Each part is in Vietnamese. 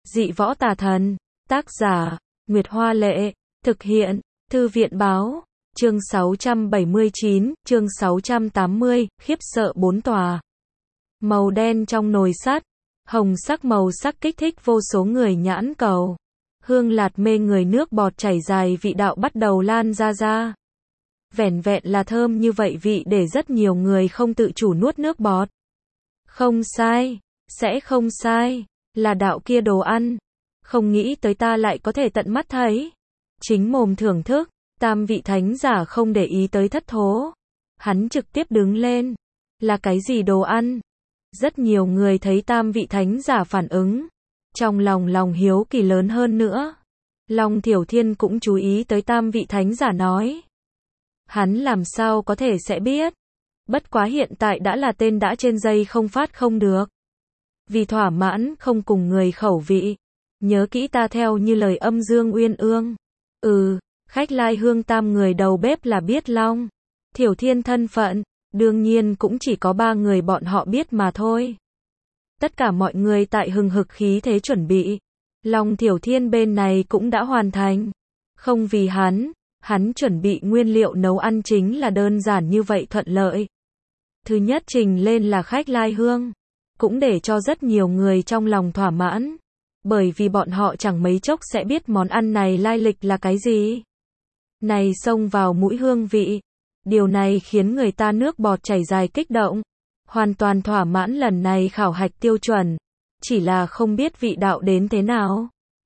Dị võ tà thần. Tác giả, Nguyệt Hoa Lệ. Thực hiện, Thư viện Báo. Chương 679, chương 680, khiếp sợ bốn tòa. Màu đen trong nồi sắt. Hồng sắc màu sắc kích thích vô số người nhãn cầu. Hương lạt mê người, nước bọt chảy dài, vị đạo bắt đầu lan ra. Vẻn vẹn là thơm như vậy vị để rất nhiều người không tự chủ nuốt nước bọt. Không sai, sẽ không sai, là đạo kia đồ ăn. Không nghĩ tới ta lại có thể tận mắt thấy. Chính mồm thưởng thức, tam vị thánh giả không để ý tới thất thố. Hắn trực tiếp đứng lên. Là cái gì đồ ăn? Rất nhiều người thấy tam vị thánh giả phản ứng. Trong lòng hiếu kỳ lớn hơn nữa. Long Thiểu Thiên cũng chú ý tới tam vị thánh giả nói. Hắn làm sao có thể sẽ biết. Bất quá hiện tại đã là tên đã trên dây không phát không được. Vì thỏa mãn không cùng người khẩu vị. Nhớ kỹ ta theo như lời Âm Dương Uyên Ương. Khách lai hương tam người đầu bếp là biết Long Thiểu Thiên thân phận. Đương nhiên cũng chỉ có 3 người bọn họ biết mà thôi. Tất cả mọi người tại hừng hực khí thế chuẩn bị. Long Thiểu Thiên bên này cũng đã hoàn thành. Không vì hắn chuẩn bị nguyên liệu nấu ăn chính là đơn giản như vậy thuận lợi. Thứ nhất trình lên là khách lai hương. Cũng để cho rất nhiều người trong lòng thỏa mãn. Bởi vì bọn họ chẳng mấy chốc sẽ biết món ăn này lai lịch là cái gì. Này xông vào mũi hương vị. Điều này khiến người ta nước bọt chảy dài kích động. Hoàn toàn thỏa mãn lần này khảo hạch tiêu chuẩn. Chỉ là không biết vị đạo đến thế nào.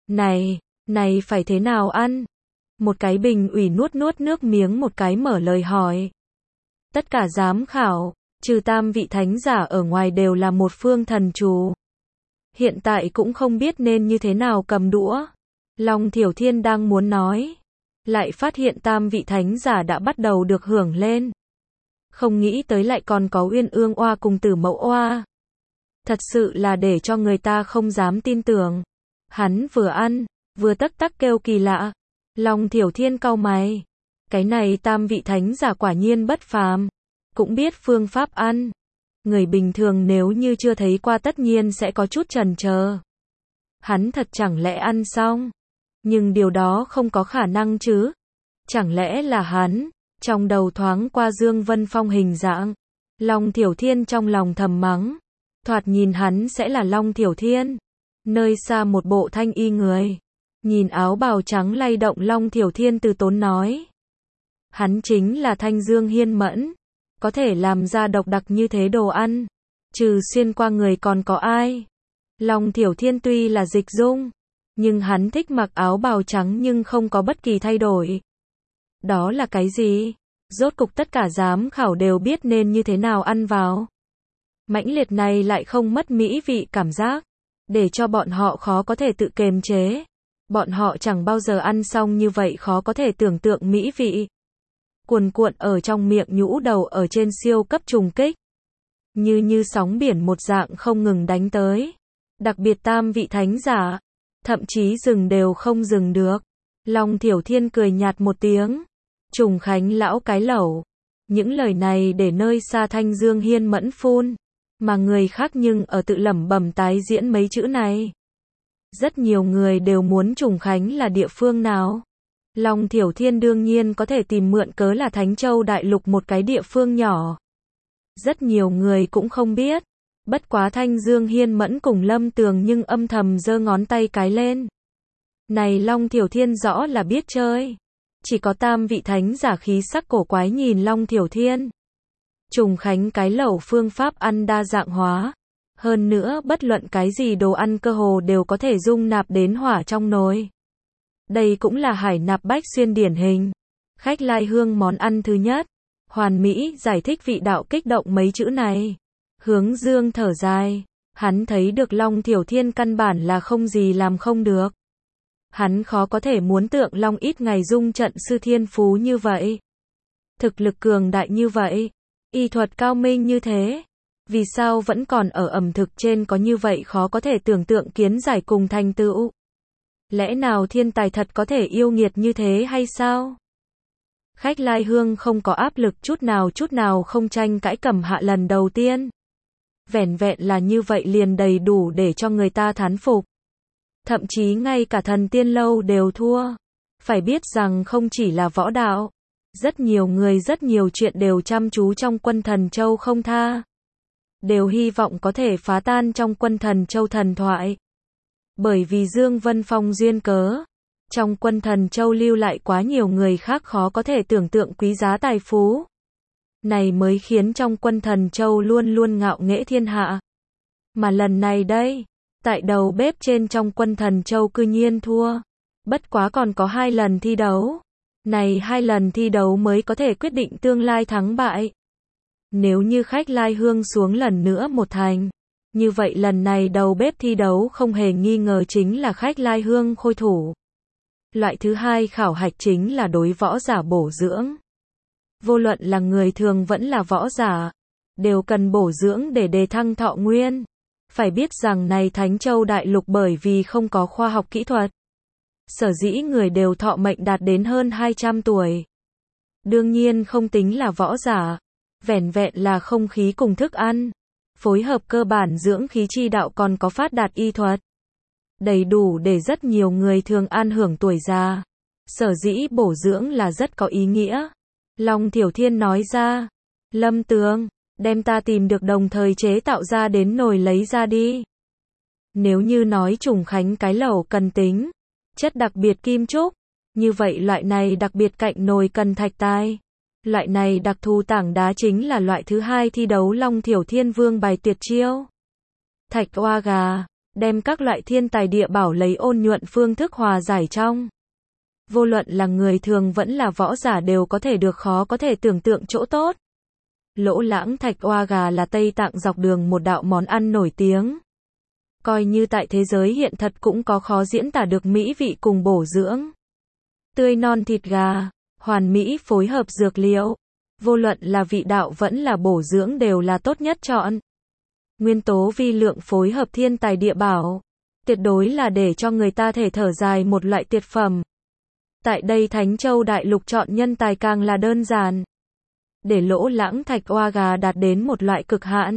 Này phải thế nào ăn? Một cái bình ủy nuốt nước miếng một cái mở lời hỏi. Tất cả giám khảo, trừ tam vị thánh giả ở ngoài đều là một phương thần trù. Hiện tại cũng không biết nên như thế nào cầm đũa. Long Thiểu Thiên đang muốn nói. Lại phát hiện tam vị thánh giả đã bắt đầu được hưởng lên. Không nghĩ tới lại còn có Uyên Ương Oa cùng Tử Mẫu Oa. Thật sự là để cho người ta không dám tin tưởng. Hắn vừa ăn, vừa tắc kêu kỳ lạ. Long Thiểu Thiên cau mày. Cái này tam vị thánh giả quả nhiên bất phàm. Cũng biết phương pháp ăn. Người bình thường nếu như chưa thấy qua tất nhiên sẽ có chút chần chờ. Hắn thật chẳng lẽ ăn xong? Nhưng điều đó không có khả năng chứ. Chẳng lẽ là hắn? Trong đầu thoáng qua Dương Vân Phong hình dạng. Long Thiểu Thiên trong lòng thầm mắng. Thoạt nhìn hắn sẽ là Long Thiểu Thiên. Nơi xa một bộ thanh y người. Nhìn áo bào trắng lay động, Long Thiểu Thiên từ tốn nói. Hắn chính là Thanh Dương Hiên Mẫn. Có thể làm ra độc đặc như thế đồ ăn. Trừ xuyên qua người còn có ai? Long Thiểu Thiên tuy là dịch dung. Nhưng hắn thích mặc áo bào trắng nhưng không có bất kỳ thay đổi. Đó là cái gì? Rốt cục tất cả giám khảo đều biết nên như thế nào ăn vào. Mãnh liệt này lại không mất mỹ vị cảm giác. Để cho bọn họ khó có thể tự kiềm chế. Bọn họ chẳng bao giờ ăn xong như vậy, khó có thể tưởng tượng mỹ vị. Cuồn cuộn ở trong miệng, nhũ đầu ở trên siêu cấp trùng kích. Như sóng biển một dạng không ngừng đánh tới. Đặc biệt tam vị thánh giả. Thậm chí dừng đều không dừng được. Long Thiểu Thiên cười nhạt một tiếng. Trùng Khánh lão cái lẩu. Những lời này để nơi xa Thanh Dương Hiên Mẫn phun. Mà người khác nhưng ở tự lẩm bẩm tái diễn mấy chữ này. Rất nhiều người đều muốn Trùng Khánh là địa phương nào. Long Thiểu Thiên đương nhiên có thể tìm mượn cớ là Thánh Châu Đại Lục một cái địa phương nhỏ. Rất nhiều người cũng không biết. Bất quá Thanh Dương Hiên Mẫn cùng Lâm Tường nhưng âm thầm giơ ngón tay cái lên. Này Long Thiểu Thiên rõ là biết chơi. Chỉ có tam vị thánh giả khí sắc cổ quái nhìn Long Thiểu Thiên. Trùng Khánh cái lẩu phương pháp ăn đa dạng hóa. Hơn nữa bất luận cái gì đồ ăn cơ hồ đều có thể dung nạp đến hỏa trong nồi. Đây cũng là hải nạp bách xuyên điển hình. Khách lai hương món ăn thứ nhất. Hoàn mỹ giải thích vị đạo kích động mấy chữ này. Hướng Dương thở dài. Hắn thấy được Long Thiểu Thiên căn bản là không gì làm không được. Hắn khó có thể muốn tượng Long ít ngày dung trận sư thiên phú như vậy. Thực lực cường đại như vậy. Y thuật cao minh như thế. Vì sao vẫn còn ở ẩm thực trên có như vậy khó có thể tưởng tượng kiến giải cùng thành tựu? Lẽ nào thiên tài thật có thể yêu nghiệt như thế hay sao? Khách lai hương không có áp lực chút nào không tranh cãi cầm hạ lần đầu tiên. Vẻn vẹn là như vậy liền đầy đủ để cho người ta thán phục. Thậm chí ngay cả thần tiên lâu đều thua. Phải biết rằng không chỉ là võ đạo, rất nhiều người rất nhiều chuyện đều chăm chú trong quân thần châu không tha. Đều hy vọng có thể phá tan trong quân thần châu thần thoại. Bởi vì Dương Vân Phong duyên cớ, trong quân thần châu lưu lại quá nhiều người khác khó có thể tưởng tượng quý giá tài phú. Này mới khiến trong quân thần châu luôn luôn ngạo nghễ thiên hạ. Mà lần này đây, tại đầu bếp trên trong quân thần châu cư nhiên thua. Bất quá còn có 2 lần thi đấu. Này 2 lần thi đấu mới có thể quyết định tương lai thắng bại. Nếu như khách Lai Hương xuống lần nữa một thành, như vậy lần này đầu bếp thi đấu không hề nghi ngờ chính là khách Lai Hương khôi thủ. Loại thứ hai khảo hạch chính là đối võ giả bổ dưỡng. Vô luận là người thường vẫn là võ giả, đều cần bổ dưỡng để đề thăng thọ nguyên. Phải biết rằng này Thánh Châu Đại Lục bởi vì không có khoa học kỹ thuật, sở dĩ người đều thọ mệnh đạt đến hơn 200 tuổi. Đương nhiên không tính là võ giả, vẻn vẹn là không khí cùng thức ăn, phối hợp cơ bản dưỡng khí chi đạo còn có phát đạt y thuật. Đầy đủ để rất nhiều người thường an hưởng tuổi già. Sở dĩ bổ dưỡng là rất có ý nghĩa. Long Thiểu Thiên nói ra, Lâm Tường, đem ta tìm được đồng thời chế tạo ra đến nồi lấy ra đi. Nếu như nói trùng khánh cái lẩu cần tính chất đặc biệt kim trúc, như vậy loại này đặc biệt cạnh nồi cần thạch tai. Loại này đặc thù tảng đá chính là loại thứ hai thi đấu Long Thiểu Thiên Vương bài tuyệt chiêu. Thạch oa gà, đem các loại thiên tài địa bảo lấy ôn nhuận phương thức hòa giải trong. Vô luận là người thường vẫn là võ giả đều có thể được khó có thể tưởng tượng chỗ tốt. Lỗ Lãng thạch oa gà là Tây Tạng dọc đường một đạo món ăn nổi tiếng. Coi như tại thế giới hiện thật cũng có khó diễn tả được mỹ vị cùng bổ dưỡng. Tươi non thịt gà, hoàn mỹ phối hợp dược liệu. Vô luận là vị đạo vẫn là bổ dưỡng đều là tốt nhất chọn. Nguyên tố vi lượng phối hợp thiên tài địa bảo. Tuyệt đối là để cho người ta thể thở dài một loại tuyệt phẩm. Tại đây Thánh Châu Đại Lục chọn nhân tài càng là đơn giản. Để Lỗ Lãng thạch oa gà đạt đến một loại cực hạn.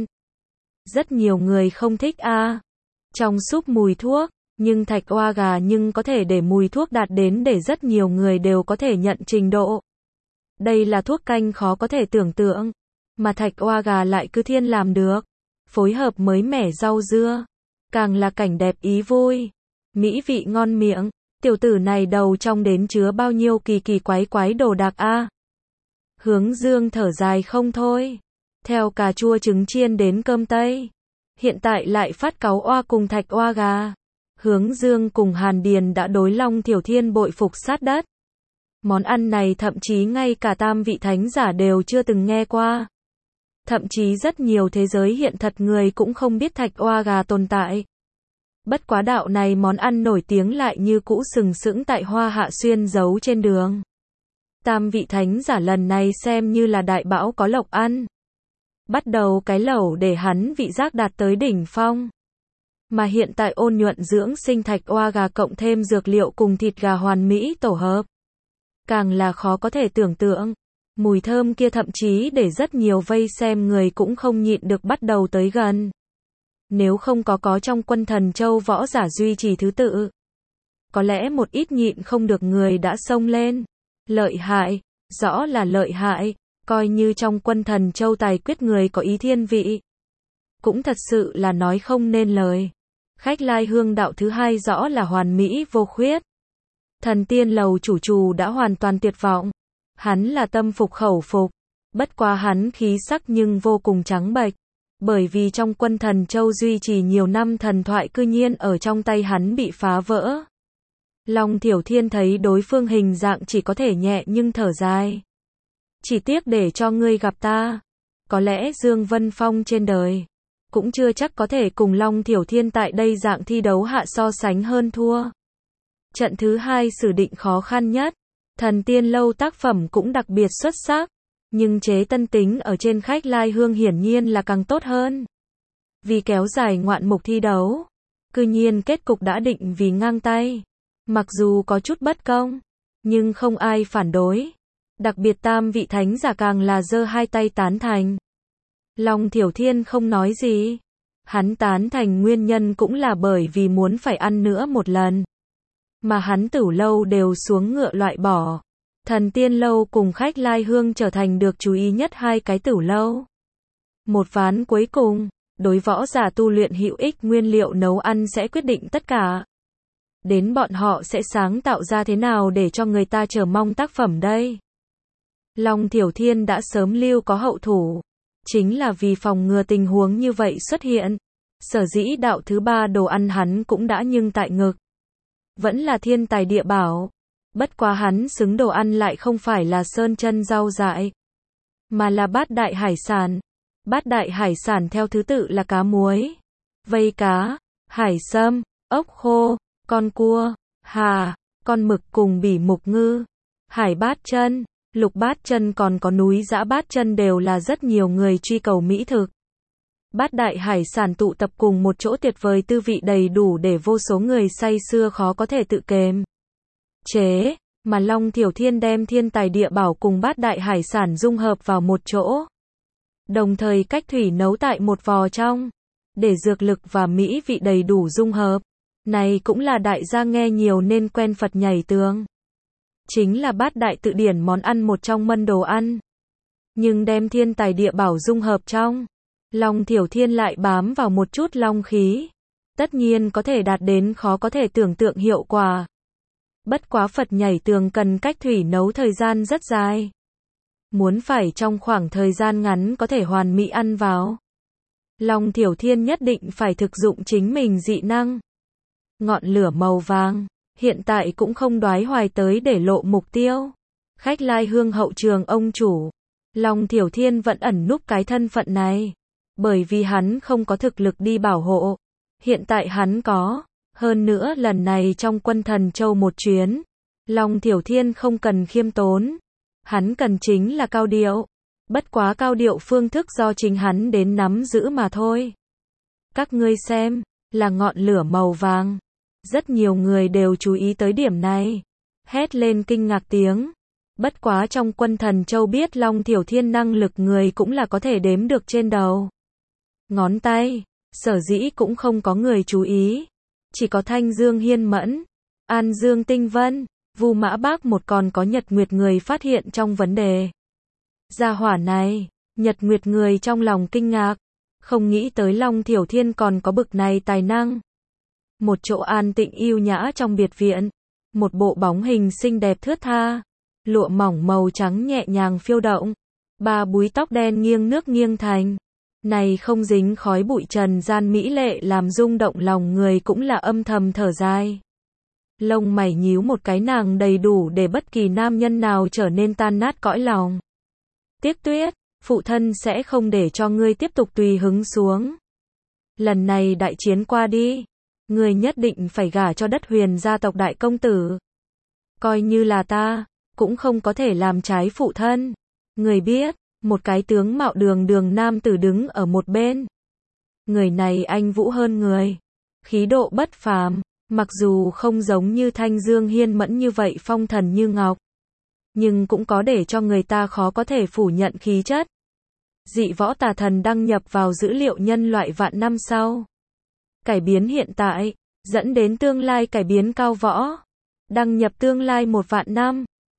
Rất nhiều người không thích trong súp mùi thuốc, nhưng thạch oa gà nhưng có thể để mùi thuốc đạt đến để rất nhiều người đều có thể nhận trình độ. Đây là thuốc canh khó có thể tưởng tượng, mà thạch oa gà lại cứ thiên làm được. Phối hợp mới mẻ rau dưa, càng là cảnh đẹp ý vui, mỹ vị ngon miệng. Tiểu tử này đầu trong đến chứa bao nhiêu kỳ kỳ quái quái đồ đạc Hướng Dương thở dài không thôi. Theo cà chua trứng chiên đến cơm tây, hiện tại lại phát cáu oa cùng thạch oa gà. Hướng Dương cùng Hàn Điền đã đối Long Thiểu Thiên bội phục sát đất. Món ăn này thậm chí ngay cả tam vị thánh giả đều chưa từng nghe qua. Thậm chí rất nhiều thế giới hiện thật người cũng không biết thạch oa gà tồn tại. Bất quá đạo này món ăn nổi tiếng lại như cũ sừng sững tại Hoa Hạ Xuyên giấu trên đường. Tam vị thánh giả lần này xem như là đại bão có lộc ăn. Bắt đầu cái lẩu để hắn vị giác đạt tới đỉnh phong. Mà hiện tại ôn nhuận dưỡng sinh thạch oa gà cộng thêm dược liệu cùng thịt gà hoàn mỹ tổ hợp. Càng là khó có thể tưởng tượng. Mùi thơm kia thậm chí để rất nhiều vây xem người cũng không nhịn được bắt đầu tới gần. Nếu không có trong quân thần châu võ giả duy trì thứ tự, có lẽ một ít nhịn không được người đã xông lên. Lợi hại, rõ là lợi hại, coi như trong quân thần châu tài quyết người có ý thiên vị. Cũng thật sự là nói không nên lời. Khách Lai Hương đạo thứ hai rõ là hoàn mỹ vô khuyết. Thần tiên lầu chủ đã hoàn toàn tuyệt vọng. Hắn là tâm phục khẩu phục. Bất quá hắn khí sắc nhưng vô cùng trắng bệch. Bởi vì trong quân thần châu duy trì nhiều năm thần thoại cư nhiên ở trong tay hắn bị phá vỡ. Long Thiểu Thiên thấy đối phương hình dạng chỉ có thể nhẹ nhưng thở dài. Chỉ tiếc để cho ngươi gặp ta. Có lẽ Dương Vân Phong trên đời cũng chưa chắc có thể cùng Long Thiểu Thiên tại đây dạng thi đấu hạ so sánh hơn thua. Trận thứ hai xử định khó khăn nhất. Thần tiên lâu tác phẩm cũng đặc biệt xuất sắc. Nhưng chế tân tính ở trên khách Lai Hương hiển nhiên là càng tốt hơn. Vì kéo dài ngoạn mục thi đấu, cư nhiên kết cục đã định vì ngang tay. Mặc dù có chút bất công, nhưng không ai phản đối. Đặc biệt tam vị thánh giả càng là giơ hai tay tán thành. Long Thiểu Thiên không nói gì. Hắn tán thành nguyên nhân cũng là bởi vì muốn phải ăn nữa một lần. Mà hắn Tửu lâu đều xuống ngựa loại bỏ. Thần Tiên lâu cùng Khách Lai Hương trở thành được chú ý nhất hai cái Tửu lâu. Một ván cuối cùng, đối võ giả tu luyện hữu ích nguyên liệu nấu ăn sẽ quyết định tất cả. Đến bọn họ sẽ sáng tạo ra thế nào để cho người ta chờ mong tác phẩm đây? Long Thiểu Thiên đã sớm lưu có hậu thủ. Chính là vì phòng ngừa tình huống như vậy xuất hiện. Sở dĩ đạo thứ ba đồ ăn hắn cũng đã nhưng tại ngực. Vẫn là thiên tài địa bảo. Bất quá hắn xứng đồ ăn lại không phải là sơn chân rau dại. Mà là bát đại hải sản. Bát đại hải sản theo thứ tự là cá muối, vây cá, hải sâm, ốc khô, con cua, hà, con mực cùng bỉ mục ngư, hải bát chân, lục bát chân còn có núi dã bát chân đều là rất nhiều người truy cầu mỹ thực. Bát đại hải sản tụ tập cùng một chỗ tuyệt vời tư vị đầy đủ để vô số người say sưa khó có thể tự kềm chế, mà Long Thiểu Thiên đem thiên tài địa bảo cùng bát đại hải sản dung hợp vào một chỗ. Đồng thời cách thủy nấu tại một vò trong, để dược lực và mỹ vị đầy đủ dung hợp. Này cũng là đại gia nghe nhiều nên quen Phật nhảy tường. Chính là bát đại tự điển món ăn một trong mân đồ ăn. Nhưng đem thiên tài địa bảo dung hợp trong, Long Thiểu Thiên lại bám vào một chút long khí. Tất nhiên có thể đạt đến khó có thể tưởng tượng hiệu quả. Bất quá Phật nhảy tường cần cách thủy nấu thời gian rất dài. Muốn phải trong khoảng thời gian ngắn có thể hoàn mỹ ăn vào. Long Thiểu Thiên nhất định phải thực dụng chính mình dị năng. Ngọn lửa màu vàng, hiện tại cũng không đoái hoài tới để lộ mục tiêu. Khách Lai Hương hậu trường ông chủ. Long Thiểu Thiên vẫn ẩn núp cái thân phận này. Bởi vì hắn không có thực lực đi bảo hộ. Hiện tại hắn có. Hơn nữa lần này trong quân thần châu một chuyến. Long Thiểu Thiên không cần khiêm tốn. Hắn cần chính là cao điệu. Bất quá cao điệu phương thức do chính hắn đến nắm giữ mà thôi. Các ngươi xem, là ngọn lửa màu vàng. Rất nhiều người đều chú ý tới điểm này. Hét lên kinh ngạc tiếng. Bất quá trong quân thần châu biết Long Thiểu Thiên năng lực người cũng là có thể đếm được trên đầu ngón tay. Sở dĩ cũng không có người chú ý. Chỉ có Thanh Dương Hiên Mẫn, An Dương Tinh Vân, Vu Mã Bác một còn có Nhật Nguyệt người phát hiện trong vấn đề. Gia hỏa này, Nhật Nguyệt người trong lòng kinh ngạc. Không nghĩ tới Long Thiểu Thiên còn có bực này tài năng. Một chỗ an tịnh yêu nhã trong biệt viện. Một bộ bóng hình xinh đẹp thướt tha. Lụa mỏng màu trắng nhẹ nhàng phiêu động. Ba búi tóc đen nghiêng nước nghiêng thành. Này không dính khói bụi trần gian mỹ lệ làm rung động lòng người cũng là âm thầm thở dài. Lông mày nhíu một cái nàng đầy đủ để bất kỳ nam nhân nào trở nên tan nát cõi lòng. Tiếc Tuyết, phụ thân sẽ không để cho ngươi tiếp tục tùy hứng xuống. Lần này đại chiến qua đi, ngươi nhất định phải gả cho Đất Huyền gia tộc đại công tử. Coi như là ta, cũng không có thể làm trái phụ thân. Người biết, một cái tướng mạo đường đường nam tử đứng ở một bên. Người này anh vũ hơn người, khí độ bất phàm, mặc dù không giống như Thanh Dương Hiên Mẫn như vậy phong thần như ngọc, nhưng cũng có để cho người ta khó có thể phủ nhận khí chất. Dị võ tà thần đăng nhập vào dữ liệu nhân loại vạn năm sau. Cải biến hiện tại, dẫn đến tương lai cải biến cao võ. Đăng nhập tương lai 1 vạn năm.